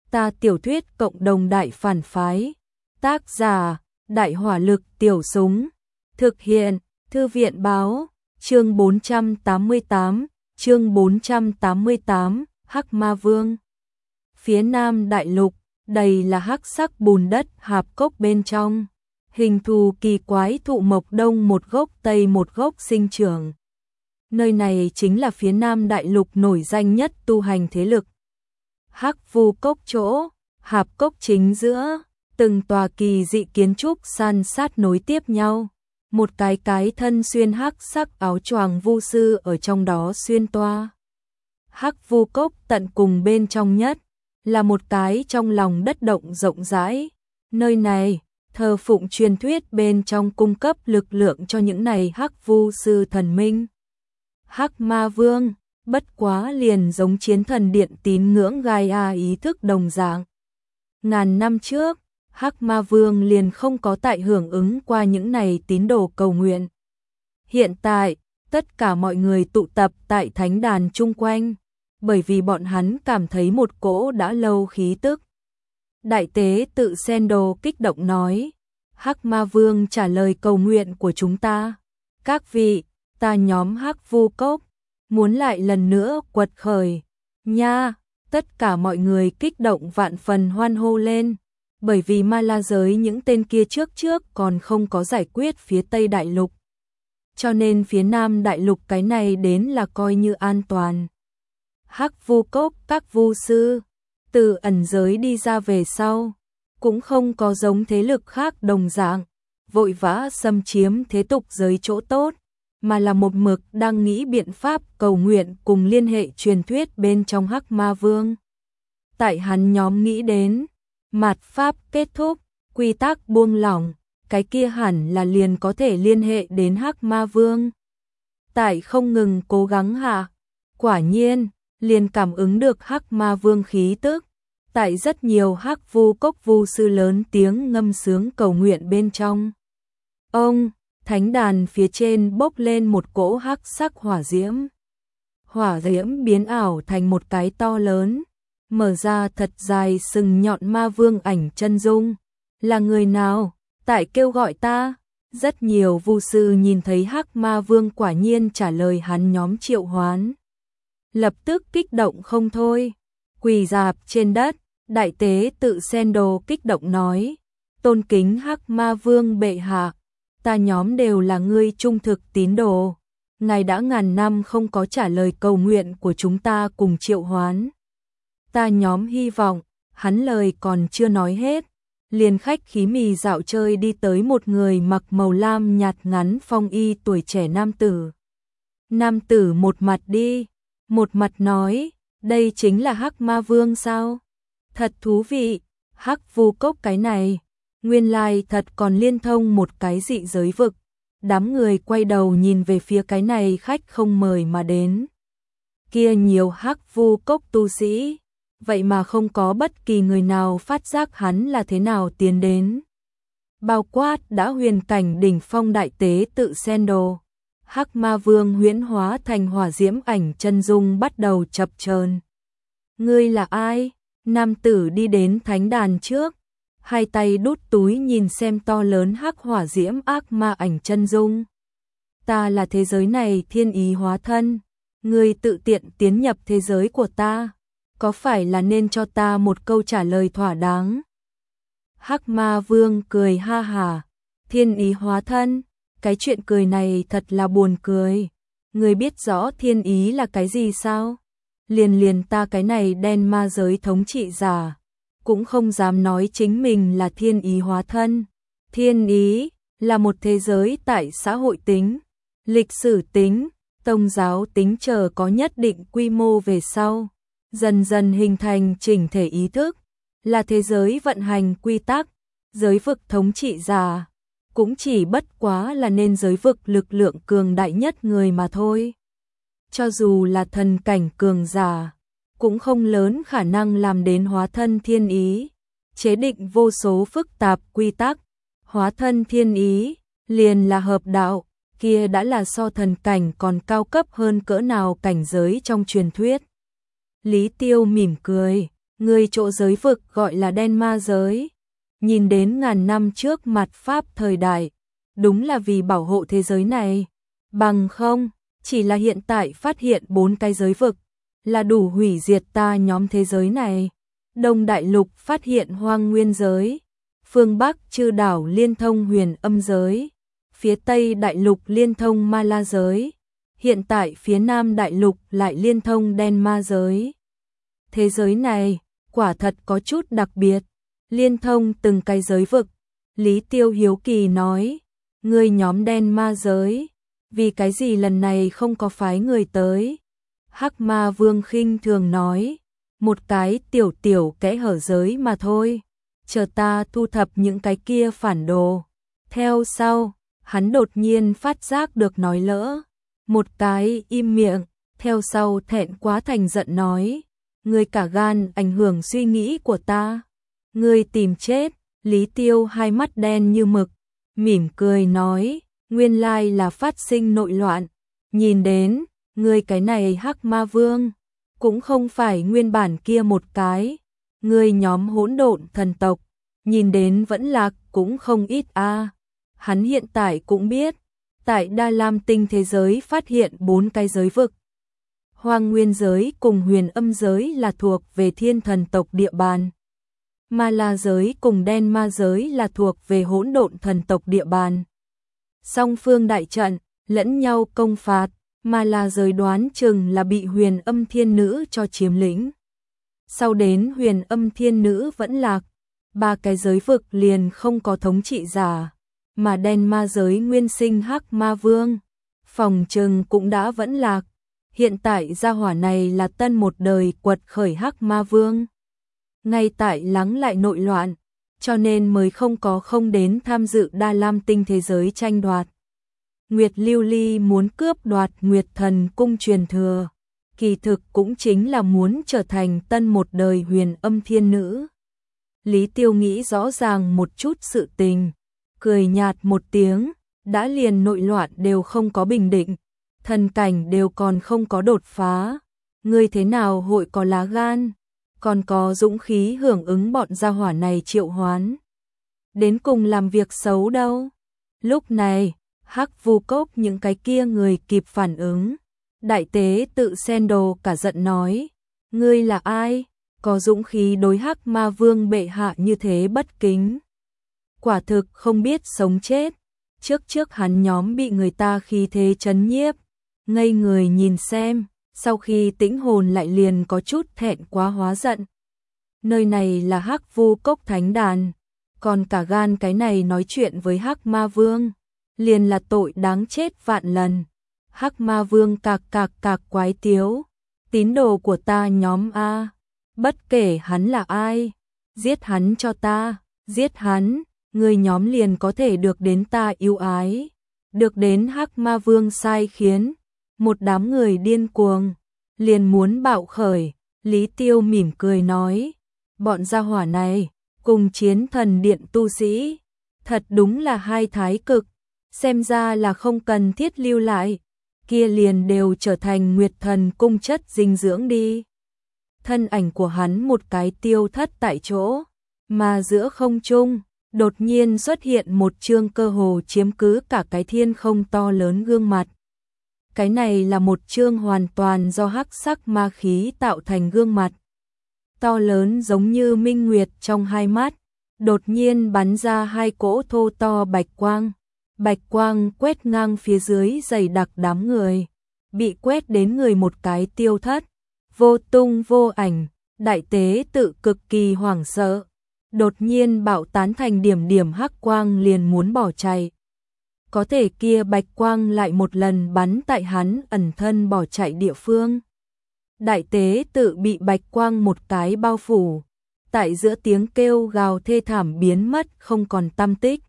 Ta tiểu thuyết cộng đồng đại phản phái. Tác giả: Đại hỏa lực tiểu súng. Thực hiện: Thư viện báo. Chương 488, chương 488, Hắc Ma Vương. Phía Nam Đại Lục, đầy là hắc sắc bùn đất hạp cốc bên trong. Hình thù kỳ quái thụ mộc đông một gốc tây một gốc sinh trưởng. Nơi này chính là phía Nam Đại Lục nổi danh nhất tu hành thế lực. Hắc Vu Cốc chỗ, hạp cốc chính giữa, từng tòa kỳ dị kiến trúc san sát nối tiếp nhau. Một cái thân xuyên hắc sắc áo choàng vu sư ở trong đó xuyên toa. Hắc Vu Cốc tận cùng bên trong nhất, là một cái trong lòng đất động rộng rãi. Nơi này, thờ phụng truyền thuyết bên trong cung cấp lực lượng cho những này hắc vu sư thần minh. Hắc Ma Vương, bất quá liền giống chiến thần điện tín ngưỡng Gaia ý thức đồng dạng. Ngàn năm trước, Hắc Ma Vương liền không có tại hưởng ứng qua những này tín đồ cầu nguyện. Hiện tại, tất cả mọi người tụ tập tại thánh đàn chung quanh, bởi vì bọn hắn cảm thấy một cỗ đã lâu khí tức. Đại tế tự Sendo kích động nói, Hắc Ma Vương trả lời cầu nguyện của chúng ta. Các vị, ta nhóm Hắc Vu Cốc, muốn lại lần nữa quật khởi. Nha, tất cả mọi người kích động vạn phần hoan hô lên, bởi vì Ma La giới những tên kia trước còn không có giải quyết phía Tây Đại Lục. Cho nên phía Nam Đại Lục cái này đến là coi như an toàn. Hắc Vu Cốc các vu sư, từ ẩn giới đi ra về sau, cũng không có giống thế lực khác đồng dạng, vội vã xâm chiếm thế tục giới chỗ tốt, mà là một mực đang nghĩ biện pháp cầu nguyện cùng liên hệ truyền thuyết bên trong Hắc Ma Vương. Tại hắn nhóm nghĩ đến, mạt pháp kết thúc, quy tắc buông lỏng, cái kia hẳn là liền có thể liên hệ đến Hắc Ma Vương. Tại không ngừng cố gắng hạ, quả nhiên, liền cảm ứng được Hắc Ma Vương khí tức. Tại rất nhiều Hắc Vu Cốc vu sư lớn tiếng ngâm sướng cầu nguyện bên trong. Ông, thánh đàn phía trên bốc lên một cỗ hắc sắc hỏa diễm. Hỏa diễm biến ảo thành một cái to lớn, mở ra thật dài sừng nhọn ma vương ảnh chân dung. Là người nào? Tại kêu gọi ta. Rất nhiều vu sư nhìn thấy Hắc Ma Vương quả nhiên trả lời hắn nhóm triệu hoán. Lập tức kích động không thôi. Quỳ rạp trên đất, đại tế tự Sendo kích động nói, tôn kính Hắc Ma Vương bệ hạ, ta nhóm đều là ngươi trung thực tín đồ. Ngài đã ngàn năm không có trả lời cầu nguyện của chúng ta cùng triệu hoán. Ta nhóm hy vọng, hắn lời còn chưa nói hết, liền khách khí mì dạo chơi đi tới một người mặc màu lam nhạt ngắn phong y tuổi trẻ nam tử. Nam tử một mặt đi, một mặt nói, đây chính là Hắc Ma Vương sao? Thật thú vị, Hắc Vu Cốc cái này, nguyên lai thật còn liên thông một cái dị giới vực. Đám người quay đầu nhìn về phía cái này khách không mời mà đến. Kia nhiều Hắc Vu Cốc tu sĩ, vậy mà không có bất kỳ người nào phát giác hắn là thế nào tiến đến. Bao quát đã huyền cảnh đỉnh phong đại tế tự Sendo. Hắc Ma Vương huyễn hóa thành hỏa diễm ảnh chân dung bắt đầu chập chờn. Ngươi là ai? Nam tử đi đến thánh đàn trước, hai tay đút túi nhìn xem to lớn hắc hỏa diễm ác ma ảnh chân dung. Ta là thế giới này thiên ý hóa thân, ngươi tự tiện tiến nhập thế giới của ta, có phải là nên cho ta một câu trả lời thỏa đáng? Hắc Ma Vương cười ha hả, thiên ý hóa thân, cái chuyện cười này thật là buồn cười. Ngươi biết rõ thiên ý là cái gì sao? Liền ta cái này đen ma giới thống trị giả, cũng không dám nói chính mình là thiên ý hóa thân. Thiên ý là một thế giới tại xã hội tính, lịch sử tính, tôn giáo tính chờ có nhất định quy mô về sau, dần dần hình thành chỉnh thể ý thức, là thế giới vận hành quy tắc. Giới vực thống trị giả cũng chỉ bất quá là nên giới vực lực lượng cường đại nhất người mà thôi. Cho dù là thần cảnh cường giả, cũng không lớn khả năng làm đến hóa thân thiên ý, chế định vô số phức tạp quy tắc. Hóa thân thiên ý, liền là hợp đạo, kia đã là so thần cảnh còn cao cấp hơn cỡ nào cảnh giới trong truyền thuyết. Lý Tiêu mỉm cười, Người chỗ giới vực gọi là đen ma giới. Nhìn đến ngàn năm trước mặt Pháp thời đại, đúng là vì bảo hộ thế giới này. Bằng không, chỉ là hiện tại phát hiện 4 cái giới vực, là đủ hủy diệt ta nhóm thế giới này. Đông Đại Lục phát hiện Hoang Nguyên giới, phương Bắc Chư đảo liên thông Huyền Âm giới, phía Tây Đại Lục liên thông Ma La giới, hiện tại phía Nam Đại Lục lại liên thông Đen Ma giới. Thế giới này, quả thật có chút đặc biệt, liên thông từng cái giới vực. Lý Tiêu hiếu kỳ nói, người nhóm Đen Ma giới, vì cái gì lần này không có phái người tới? Hắc Ma Vương khinh thường nói, một cái tiểu kẽ hở giới mà thôi, chờ ta thu thập những cái kia phản đồ. Theo sau, hắn đột nhiên phát giác được nói lỡ, một cái im miệng, theo sau thẹn quá thành giận nói, ngươi cả gan ảnh hưởng suy nghĩ của ta, ngươi tìm chết. Lý Tiêu hai mắt đen như mực, mỉm cười nói, nguyên lai là phát sinh nội loạn, nhìn đến, ngươi cái này Hắc Ma Vương, cũng không phải nguyên bản kia một cái, ngươi nhóm hỗn độn thần tộc, nhìn đến vẫn lạc cũng không ít a. Hắn hiện tại cũng biết, tại Đa Lam tinh thế giới phát hiện 4 cái giới vực. Hoang Nguyên giới cùng Huyền Âm giới là thuộc về thiên thần tộc địa bàn. Ma La giới cùng Đen Ma giới là thuộc về hỗn độn thần tộc địa bàn. Song phương đại trận, lẫn nhau công phạt, Ma La giới đoán chừng là bị Huyền Âm thiên nữ cho chiếm lĩnh. Sau đến Huyền Âm thiên nữ vẫn lạc, 3 cái giới vực liền không có thống trị giả, mà Đen Ma giới nguyên sinh Hắc Ma Vương, phòng chừng cũng đã vẫn lạc. Hiện tại gia hỏa này là tân một đời quật khởi Hắc Ma Vương. Ngay tại lắng lại nội loạn, cho nên mới không đến tham dự Đa Lam tinh thế giới tranh đoạt. Nguyệt Lưu Ly muốn cướp đoạt Nguyệt Thần cung truyền thừa, kỳ thực cũng chính là muốn trở thành tân một đời Huyền Âm thiên nữ. Lý Tiêu nghĩ rõ ràng một chút sự tình, cười nhạt một tiếng, đã liền nội loạn đều không có bình định, thần cảnh đều còn không có đột phá, ngươi thế nào hội có lá gan, còn có dũng khí hưởng ứng bọn gia hỏa này triệu hoán. Đến cùng làm việc xấu đâu. Lúc này, Hắc Vu Cốc những cái kia người kịp phản ứng. Đại tế tự sen đồ cả giận nói, ngươi là ai, có dũng khí đối Hắc Ma Vương bệ hạ như thế bất kính. Quả thực không biết sống chết, trước hắn nhóm bị người ta khí thế chấn nhiếp, ngây người nhìn xem, sau khi tĩnh hồn lại liền có chút thẹn quá hóa giận. Nơi này là Hắc Vu Cốc thánh đàn, còn cả gan cái này nói chuyện với Hắc Ma Vương, liền là tội đáng chết vạn lần. Hắc Ma Vương cạc quái tiếu, tín đồ của ta nhóm a, bất kể hắn là ai, giết hắn cho ta, giết hắn, người nhóm liền có thể được đến ta yêu ái, được đến Hắc Ma Vương sai khiến. Một đám người điên cuồng, liền muốn bạo khởi. Lý Tiêu mỉm cười nói, bọn gia hỏa này, cùng Chiến Thần Điện tu sĩ, thật đúng là hai thái cực, xem ra là không cần thiết lưu lại, kia liền đều trở thành Nguyệt Thần cung chất dinh dưỡng đi. Thân ảnh của hắn một cái tiêu thất tại chỗ, mà giữa không trung, đột nhiên xuất hiện một chương cơ hồ chiếm cứ cả cái thiên không to lớn gương mặt. Cái này là một chương hoàn toàn do hắc sắc ma khí tạo thành gương mặt. To lớn giống như minh nguyệt trong hai mắt, đột nhiên bắn ra hai cỗ thô to bạch quang. Bạch quang quét ngang phía dưới dày đặc đám người, bị quét đến người một cái tiêu thất, vô tung vô ảnh. Đại tế tự cực kỳ hoảng sợ, đột nhiên bạo tán thành điểm hắc quang liền muốn bỏ chạy. Có thể kia bạch quang lại một lần bắn tại hắn ẩn thân bỏ chạy địa phương. Đại tế tự bị bạch quang một cái bao phủ, tại giữa tiếng kêu gào thê thảm biến mất không còn tăm tích.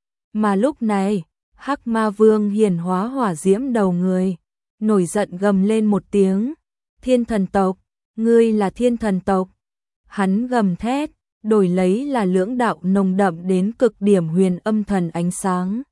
Mà lúc này, Hắc Ma Vương hiển hóa hỏa diễm đầu người, nổi giận gầm lên một tiếng, thiên thần tộc, ngươi là thiên thần tộc. Hắn gầm thét, đổi lấy là lưỡng đạo nồng đậm đến cực điểm huyền âm thần ánh sáng.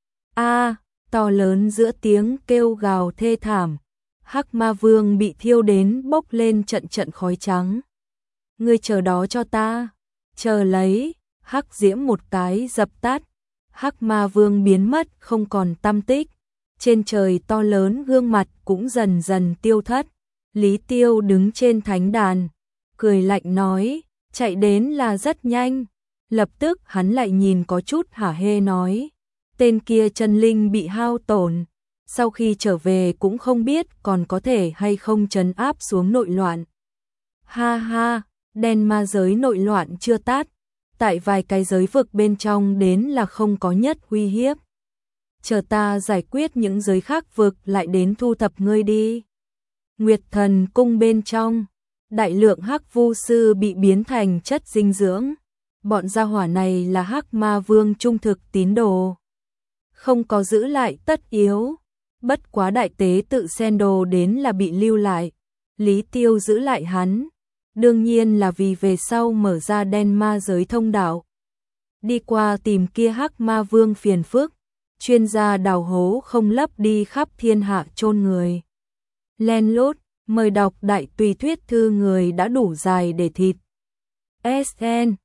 To lớn giữa tiếng kêu gào thê thảm, Hắc Ma Vương bị thiêu đến bốc lên trận trận khói trắng. ngươi chờ đó cho ta. Chờ lấy, hắc diễm một cái dập tắt, hắc ma vương biến mất không còn tăm tích. Trên trời to lớn gương mặt cũng dần dần tiêu thất. Lý Tiêu đứng trên thánh đàn, cười lạnh nói, chạy đến là rất nhanh. Lập tức hắn lại nhìn có chút hả hê nói, tên kia chân linh bị hao tổn, sau khi trở về cũng không biết còn có thể hay không trấn áp xuống nội loạn. Ha ha, đen ma giới nội loạn chưa tát, tại vài cái giới vực bên trong đến là không có nhất uy hiếp. Chờ ta giải quyết những giới khác vực lại đến thu thập ngươi đi. Nguyệt Thần cung bên trong, đại lượng hắc vu sư bị biến thành chất dinh dưỡng. Bọn gia hỏa này là hắc ma vương trung thực tín đồ, không có giữ lại tất yếu. Bất quá đại tế tự xen đồ đến là bị lưu lại. Lý Tiêu giữ lại hắn, đương nhiên là vì về sau mở ra đen ma giới thông đạo. Đi qua tìm kia hắc ma vương phiền phức, chuyên gia đào hố không lấp đi khắp thiên hạ chôn người. Len lút, mời đọc đại tùy thuyết thư người đã đủ dài để thịt. SN